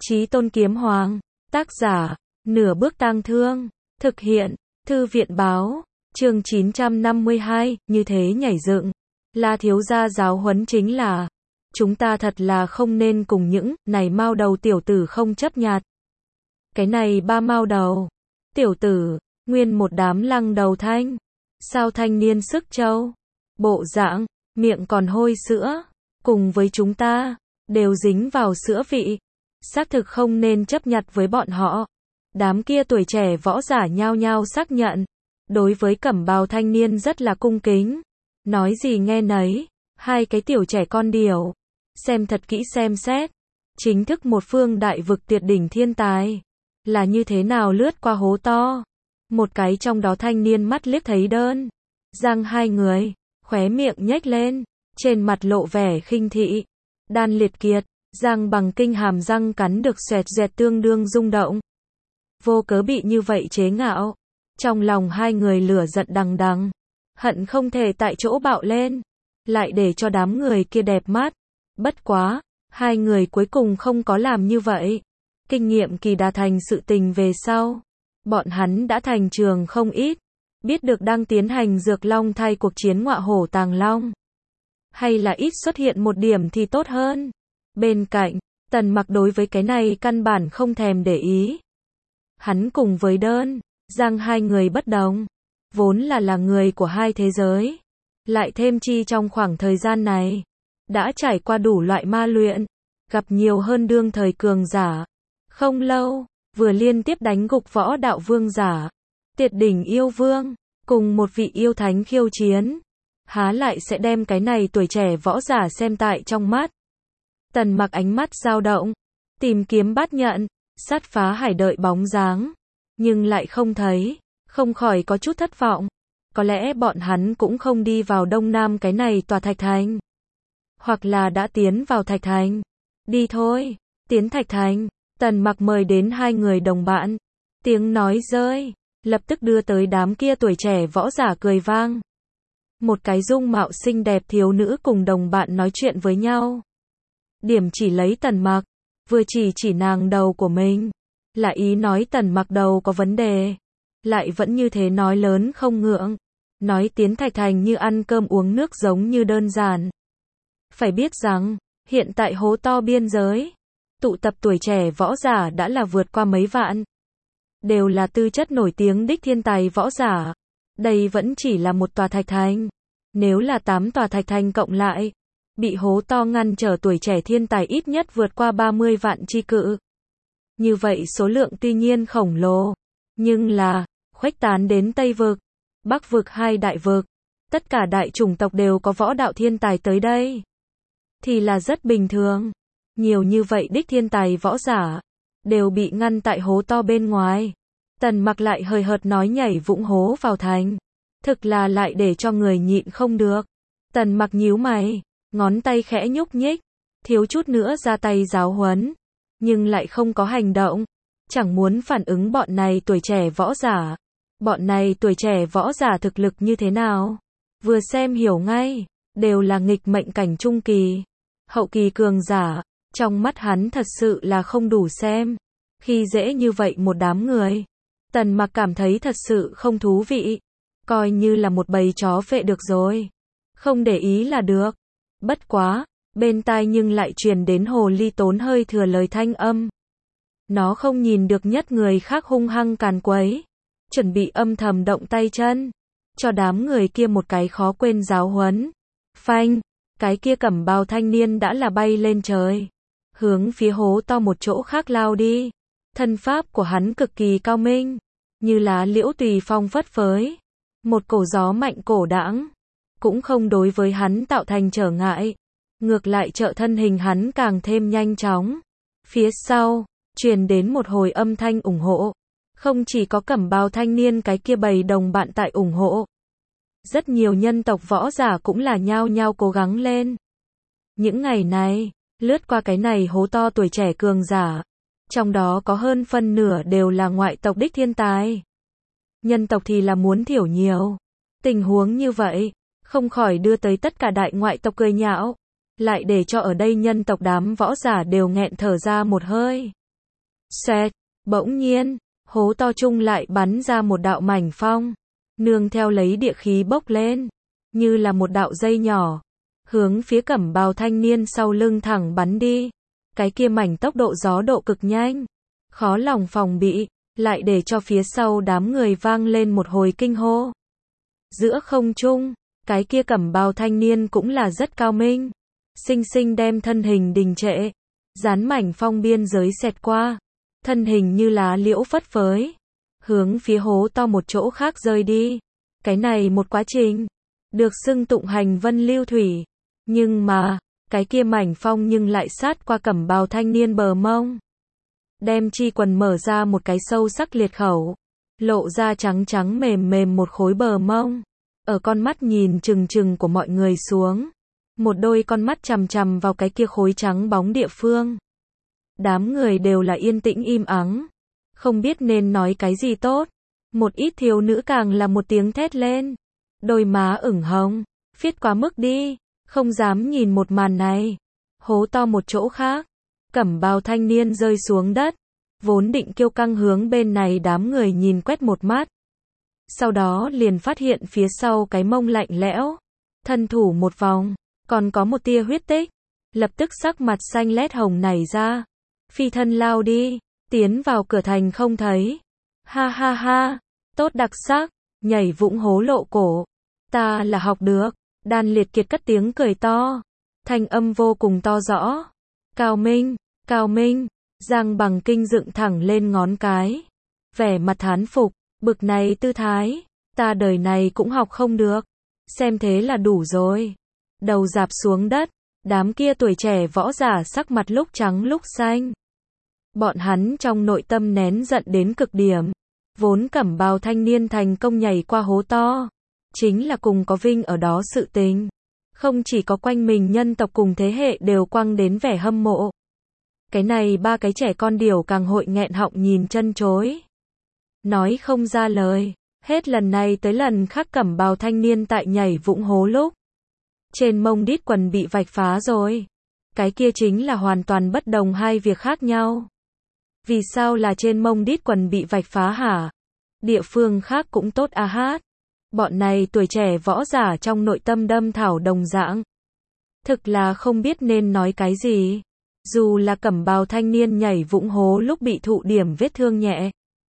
Chí Tôn Kiếm Hoàng, tác giả, Nửa Bước Tang Thương, thực hiện, Thư viện báo, chương 952, như thế nhảy dựng. La thiếu gia giáo huấn chính là, chúng ta thật là không nên cùng những này mao đầu tiểu tử không chấp nhặt. Cái này ba mao đầu, tiểu tử, nguyên một đám lăng đầu thanh, sao thanh niên sức châu, bộ dạng, miệng còn hôi sữa, cùng với chúng ta, đều dính vào sữa vị. Xác thực không nên chấp nhặt với bọn họ. Đám kia tuổi trẻ võ giả nhao nhao xác nhận. Đối với cẩm bào thanh niên rất là cung kính. Nói gì nghe nấy. Hai cái tiểu trẻ con điều. Xem thật kỹ xem xét. Chính thức một phương đại vực tuyệt đỉnh thiên tài. Là như thế nào lướt qua hố to. Một cái trong đó thanh niên mắt liếc thấy đơn. Giang hai người. Khóe miệng nhếch lên. Trên mặt lộ vẻ khinh thị. Đan liệt kiệt. Răng bằng kinh hàm răng cắn được xoẹt dẹt tương đương rung động. Vô cớ bị như vậy chế ngạo. Trong lòng hai người lửa giận đằng đằng. Hận không thể tại chỗ bạo lên. Lại để cho đám người kia đẹp mắt. Bất quá, hai người cuối cùng không có làm như vậy. Kinh nghiệm kỳ đà thành sự tình về sau. Bọn hắn đã thành trường không ít. Biết được đang tiến hành dược long thay cuộc chiến ngọa hổ tàng long. Hay là ít xuất hiện một điểm thì tốt hơn. Bên cạnh, Tần Mặc đối với cái này căn bản không thèm để ý. Hắn cùng với đơn, Giang hai người bất đồng. Vốn là người của hai thế giới. Lại thêm chi trong khoảng thời gian này. Đã trải qua đủ loại ma luyện. Gặp nhiều hơn đương thời cường giả. Không lâu, vừa liên tiếp đánh gục võ đạo vương giả. Tuyệt đỉnh yêu vương. Cùng một vị yêu thánh khiêu chiến. Há lại sẽ đem cái này tuổi trẻ võ giả xem tại trong mắt. Tần Mặc ánh mắt dao động, tìm kiếm bát nhận, sát phá hải đợi bóng dáng, nhưng lại không thấy, không khỏi có chút thất vọng. Có lẽ bọn hắn cũng không đi vào đông nam cái này tòa thạch thành, hoặc là đã tiến vào thạch thành. Đi thôi, tiến thạch thành. Tần Mặc mời đến hai người đồng bạn. Tiếng nói rơi, lập tức đưa tới đám kia tuổi trẻ võ giả cười vang. Một cái dung mạo xinh đẹp thiếu nữ cùng đồng bạn nói chuyện với nhau. Điểm chỉ lấy Tần Mặc, vừa chỉ nàng đầu của mình, là ý nói Tần Mặc đầu có vấn đề, lại vẫn như thế nói lớn không ngượng, nói tiến thạch thành như ăn cơm uống nước giống như đơn giản. Phải biết rằng, hiện tại hố to biên giới, tụ tập tuổi trẻ võ giả đã là vượt qua mấy vạn, đều là tư chất nổi tiếng đích thiên tài võ giả. Đây vẫn chỉ là một tòa thạch thành, nếu là 8 tòa thạch thành cộng lại, bị hố to ngăn trở tuổi trẻ thiên tài ít nhất vượt qua 30 vạn chi cự. Như vậy số lượng tuy nhiên khổng lồ, nhưng là khuếch tán đến Tây vực, Bắc vực hai đại vực, tất cả đại chủng tộc đều có võ đạo thiên tài tới đây, thì là rất bình thường. Nhiều như vậy đích thiên tài võ giả đều bị ngăn tại hố to bên ngoài. Tần Mặc lại hời hợt nói nhảy vũng hố vào thành, thực là lại để cho người nhịn không được. Tần Mặc nhíu mày, ngón tay khẽ nhúc nhích, thiếu chút nữa ra tay giáo huấn, nhưng lại không có hành động, chẳng muốn phản ứng bọn này tuổi trẻ võ giả. Bọn này tuổi trẻ võ giả thực lực như thế nào? Vừa xem hiểu ngay, đều là nghịch mệnh cảnh trung kỳ, hậu kỳ cường giả, trong mắt hắn thật sự là không đủ xem. Khi dễ như vậy một đám người, Tần Mặc cảm thấy thật sự không thú vị, coi như là một bầy chó phệ được rồi, không để ý là được. Bất quá, bên tai nhưng lại truyền đến hồ ly tốn hơi thừa lời thanh âm. Nó không nhìn được nhất người khác hung hăng càn quấy, chuẩn bị âm thầm động tay chân, cho đám người kia một cái khó quên giáo huấn. Phanh, cái kia cẩm bào thanh niên đã là bay lên trời, hướng phía hố to một chỗ khác lao đi. Thân pháp của hắn cực kỳ cao minh, như lá liễu tùy phong phất phới, một cổ gió mạnh cổ đãng, cũng không đối với hắn tạo thành trở ngại, ngược lại trợ thân hình hắn càng thêm nhanh chóng. Phía sau, truyền đến một hồi âm thanh ủng hộ, không chỉ có cẩm bào thanh niên cái kia bầy đồng bạn tại ủng hộ, rất nhiều nhân tộc võ giả cũng là nhao nhao cố gắng lên. Những ngày này, lướt qua cái này hố to tuổi trẻ cường giả, trong đó có hơn phân nửa đều là ngoại tộc đích thiên tài. Nhân tộc thì là muốn thiểu nhiều. Tình huống như vậy, không khỏi đưa tới tất cả đại ngoại tộc cười nhạo, lại để cho ở đây nhân tộc đám võ giả đều nghẹn thở ra một hơi. Xoẹt, bỗng nhiên, hố to chung lại bắn ra một đạo mảnh phong, nương theo lấy địa khí bốc lên, như là một đạo dây nhỏ, hướng phía cẩm bào thanh niên sau lưng thẳng bắn đi. Cái kia mảnh tốc độ gió độ cực nhanh, khó lòng phòng bị, lại để cho phía sau đám người vang lên một hồi kinh hô. Giữa không trung, cái kia cẩm bào thanh niên cũng là rất cao minh, sinh sinh đem thân hình đình trệ, dán mảnh phong biên giới xẹt qua, thân hình như lá liễu phất phới, hướng phía hố to một chỗ khác rơi đi. Cái này một quá trình, được xưng tụng hành vân lưu thủy, nhưng mà, cái kia mảnh phong nhưng lại sát qua cẩm bào thanh niên bờ mông, đem chi quần mở ra một cái sâu sắc liệt khẩu, lộ ra trắng trắng mềm mềm một khối bờ mông. Ở con mắt nhìn chừng chừng của mọi người xuống, một đôi con mắt chằm chằm vào cái kia khối trắng bóng địa phương. Đám người đều là yên tĩnh im ắng, không biết nên nói cái gì tốt. Một ít thiếu nữ càng là một tiếng thét lên, đôi má ửng hồng, phiết quá mức đi, không dám nhìn một màn này. Hố to một chỗ khác, cẩm bào thanh niên rơi xuống đất, vốn định kiêu căng hướng bên này đám người nhìn quét một mắt. Sau đó liền phát hiện phía sau cái mông lạnh lẽo, thân thủ một vòng, còn có một tia huyết tích, lập tức sắc mặt xanh lét hồng nảy ra, phi thân lao đi, tiến vào cửa thành không thấy. Ha ha ha, tốt đặc sắc, nhảy vũng hố lộ cổ, ta là học được. Đan Liệt Kiệt cất tiếng cười to, thanh âm vô cùng to rõ. Cao minh, cao minh, Giang Bằng Kinh dựng thẳng lên ngón cái, vẻ mặt thán phục, bực này tư thái, ta đời này cũng học không được, xem thế là đủ rồi. Đầu rạp xuống đất, đám kia tuổi trẻ võ giả sắc mặt lúc trắng lúc xanh. Bọn hắn trong nội tâm nén giận đến cực điểm, vốn cẩm bào thanh niên thành công nhảy qua hố to, chính là cùng có vinh ở đó sự tình. Không chỉ có quanh mình nhân tộc cùng thế hệ đều quăng đến vẻ hâm mộ. Cái này ba cái trẻ con điểu càng hội nghẹn họng nhìn chân chối. Nói không ra lời, hết lần này tới lần khác cẩm bào thanh niên tại nhảy vũng hố lúc. Trên mông đít quần bị vạch phá rồi. Cái kia chính là hoàn toàn bất đồng hai việc khác nhau. Vì sao là trên mông đít quần bị vạch phá hả? Địa phương khác cũng tốt à hát. Bọn này tuổi trẻ võ giả trong nội tâm đâm thảo đồng dạng. Thực là không biết nên nói cái gì. Dù là cẩm bào thanh niên nhảy vũng hố lúc bị thụ điểm vết thương nhẹ,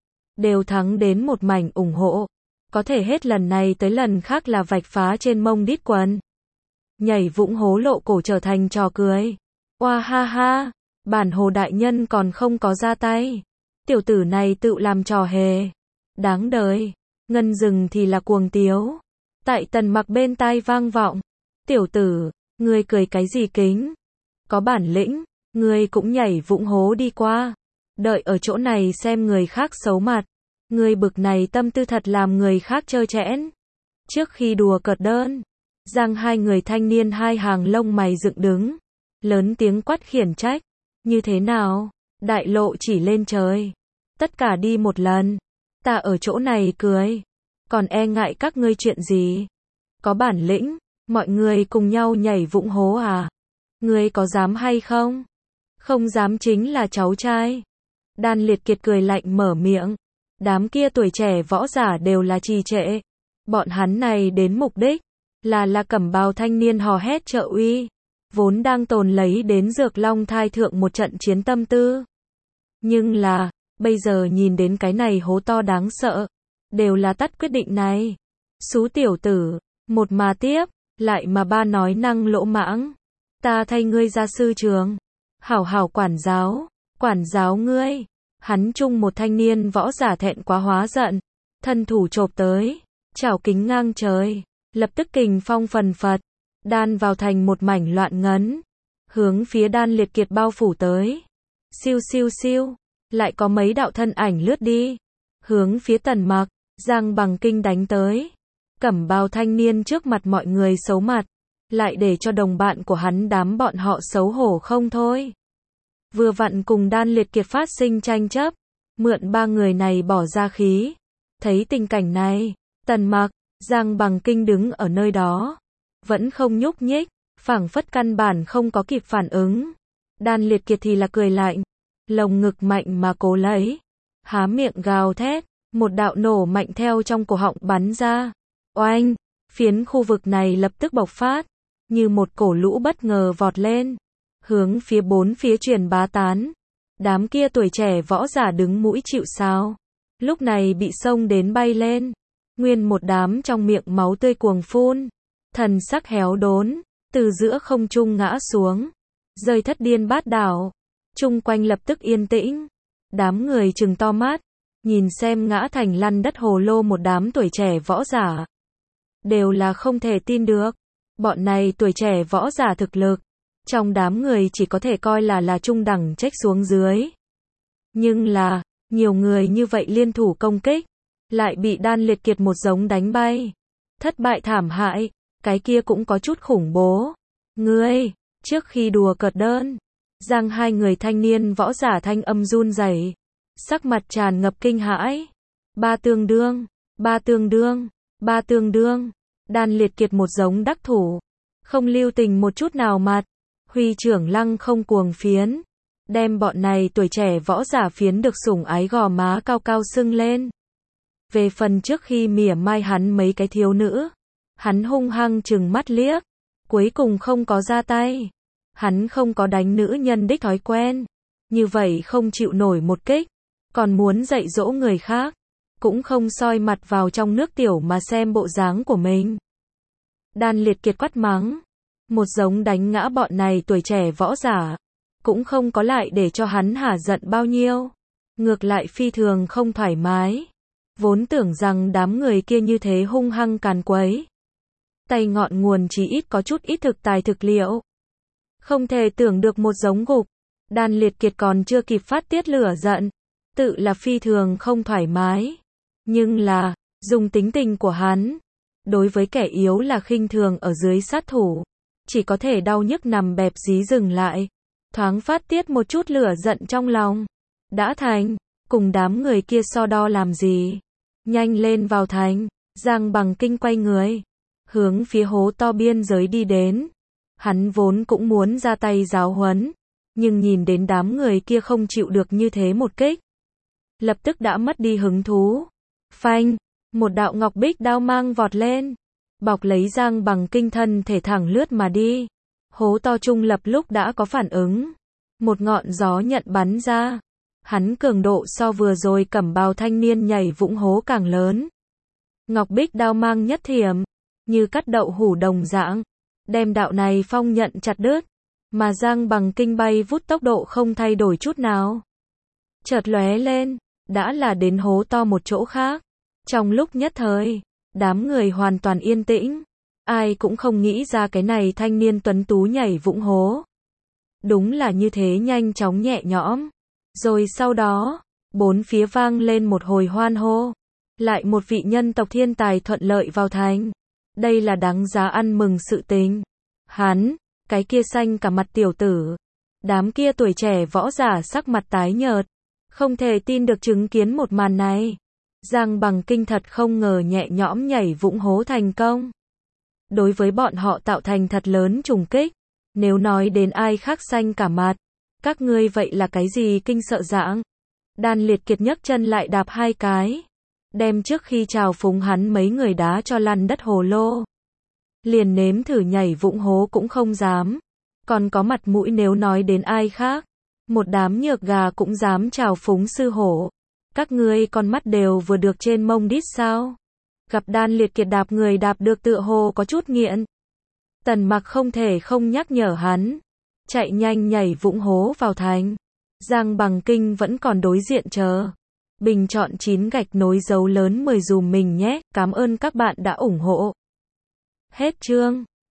đều thắng đến một mảnh ủng hộ. Có thể hết lần này tới lần khác là vạch phá trên mông đít quần. Nhảy vũng hố lộ cổ trở thành trò cười. Oa ha ha, bản hồ đại nhân còn không có ra tay. Tiểu tử này tự làm trò hề. Đáng đời. Ngân rừng thì là cuồng tiếu. Tại Tần Mặc bên tai vang vọng. Tiểu tử, ngươi cười cái gì kính? Có bản lĩnh, ngươi cũng nhảy vũng hố đi qua. Đợi ở chỗ này xem người khác xấu mặt. Ngươi bực này tâm tư thật làm người khác trơ trẽn. Trước khi đùa cợt đơn, Giang hai người thanh niên hai hàng lông mày dựng đứng, lớn tiếng quát khiển trách. Như thế nào? Đại lộ chỉ lên trời. Tất cả đi một lần. Ta ở chỗ này cười. Còn e ngại các ngươi chuyện gì? Có bản lĩnh, mọi người cùng nhau nhảy vũng hố à? Ngươi có dám hay không? Không dám chính là cháu trai. Đan Liệt Kiệt cười lạnh mở miệng. Đám kia tuổi trẻ võ giả đều là trì trệ. Bọn hắn này đến mục đích là cẩm bào thanh niên hò hét trợ uy, vốn đang tồn lấy đến Dược Long Thai thượng một trận chiến tâm tư. Nhưng là, bây giờ nhìn đến cái này hố to đáng sợ, đều là tắt quyết định này. Xú tiểu tử, một mà tiếp, lại mà ba nói năng lỗ mãng. Ta thay ngươi ra sư trường, hảo hảo quản giáo ngươi. Hắn chung một thanh niên võ giả thẹn quá hóa giận, thân thủ chộp tới, chảo kính ngang trời, lập tức kình phong phần phật, đan vào thành một mảnh loạn ngấn, hướng phía Đan Liệt Kiệt bao phủ tới. Siêu siêu siêu, lại có mấy đạo thân ảnh lướt đi, hướng phía Tần Mặc, Giang Bằng Kinh đánh tới. Cẩm bào thanh niên trước mặt mọi người xấu mặt, lại để cho đồng bạn của hắn đám bọn họ xấu hổ không thôi. Vừa vặn cùng Đan Liệt Kiệt phát sinh tranh chấp, mượn ba người này bỏ ra khí. Thấy tình cảnh này, Tần Mặc, Giang Bằng Kinh đứng ở nơi đó, vẫn không nhúc nhích, phảng phất căn bản không có kịp phản ứng. Đan Liệt Kiệt thì là cười lạnh, lồng ngực mạnh mà cố lấy, há miệng gào thét, một đạo nổ mạnh theo trong cổ họng bắn ra. Oanh, phiến khu vực này lập tức bộc phát, như một cổ lũ bất ngờ vọt lên, hướng phía bốn phía truyền bá tán. Đám kia tuổi trẻ võ giả đứng mũi chịu sào, lúc này bị xông đến bay lên, nguyên một đám trong miệng máu tươi cuồng phun, thần sắc héo đốn, từ giữa không trung ngã xuống, rơi thất điên bát đảo. Chung quanh lập tức yên tĩnh, đám người trừng to mắt, nhìn xem ngã thành lăn đất hồ lô một đám tuổi trẻ võ giả. Đều là không thể tin được, bọn này tuổi trẻ võ giả thực lực, trong đám người chỉ có thể coi là trung đẳng trách xuống dưới. Nhưng là, nhiều người như vậy liên thủ công kích, lại bị Đan Liệt Kiệt một giống đánh bay. Thất bại thảm hại, cái kia cũng có chút khủng bố. Ngươi, trước khi đùa cợt đơn, giang hai người thanh niên võ giả thanh âm run rẩy, sắc mặt tràn ngập kinh hãi. Ba tương đương, ba tương đương, ba tương đương. Đan Liệt Kiệt một giống đắc thủ, không lưu tình một chút nào mặt, huy trưởng lăng không cuồng phiến, đem bọn này tuổi trẻ võ giả phiến được sủng ái gò má cao cao sưng lên. Về phần trước khi mỉa mai hắn mấy cái thiếu nữ, hắn hung hăng trừng mắt liếc, cuối cùng không có ra tay. Hắn không có đánh nữ nhân đích thói quen, như vậy không chịu nổi một kích, còn muốn dạy dỗ người khác, cũng không soi mặt vào trong nước tiểu mà xem bộ dáng của mình. Đan Liệt Kiệt quát mắng, một giống đánh ngã bọn này tuổi trẻ võ giả, cũng không có lại để cho hắn hả giận bao nhiêu, ngược lại phi thường không thoải mái, vốn tưởng rằng đám người kia như thế hung hăng càn quấy. Tay ngọn nguồn chỉ ít có chút ít thực tài thực liệu. Không thể tưởng được một giống gục, Đan Liệt Kiệt còn chưa kịp phát tiết lửa giận, tự là phi thường không thoải mái. Nhưng là, dùng tính tình của hắn, đối với kẻ yếu là khinh thường ở dưới sát thủ, chỉ có thể đau nhức nằm bẹp dí dừng lại, thoáng phát tiết một chút lửa giận trong lòng. Đã thành, cùng đám người kia so đo làm gì? Nhanh lên vào thành. Giang Bằng Kinh quay người, hướng phía hố to biên giới đi đến. Hắn vốn cũng muốn ra tay giáo huấn, nhưng nhìn đến đám người kia không chịu được như thế một kích, lập tức đã mất đi hứng thú. Phanh, một đạo ngọc bích đao mang vọt lên, bọc lấy Giang Bằng Kinh thân thể thẳng lướt mà đi. Hố to trung lập lúc đã có phản ứng, một ngọn gió nhận bắn ra. Hắn cường độ so vừa rồi cẩm bào thanh niên nhảy vũng hố càng lớn. Ngọc bích đao mang nhất thiểm, như cắt đậu hủ đồng dạng, đem đạo này phong nhận chặt đứt, mà Giang Bằng Kinh bay vút tốc độ không thay đổi chút nào. Chợt lóe lên, đã là đến hố to một chỗ khác. Trong lúc nhất thời, đám người hoàn toàn yên tĩnh, ai cũng không nghĩ ra cái này thanh niên tuấn tú nhảy vũng hố. Đúng là như thế nhanh chóng nhẹ nhõm. Rồi sau đó, bốn phía vang lên một hồi hoan hô. Lại một vị nhân tộc thiên tài thuận lợi vào thành. Đây là đáng giá ăn mừng sự tình. Hắn, cái kia xanh cả mặt tiểu tử. Đám kia tuổi trẻ võ giả sắc mặt tái nhợt, không thể tin được chứng kiến một màn này. Giang Bằng Kinh thật không ngờ nhẹ nhõm nhảy vũng hố thành công. Đối với bọn họ tạo thành thật lớn trùng kích. Nếu nói đến ai khác xanh cả mặt, các ngươi vậy là cái gì kinh sợ dạng? Đan Liệt Kiệt nhấc chân lại đạp hai cái, đem trước khi chào phúng hắn mấy người đá cho lăn đất hồ lô. Liền nếm thử nhảy vũng hố cũng không dám, còn có mặt mũi nếu nói đến ai khác. Một đám nhược gà cũng dám chào phúng sư hổ. Các ngươi con mắt đều vừa được trên mông đít sao? Gặp Đan Liệt Kiệt đạp người đạp được tựa hồ có chút nghiện. Tần Mặc không thể không nhắc nhở hắn, chạy nhanh nhảy vũng hố vào thành. Giang Bằng Kinh vẫn còn đối diện chờ. Bình chọn 9 gạch nối dấu lớn 10 dùm mình nhé, cảm ơn các bạn đã ủng hộ. Hết chương.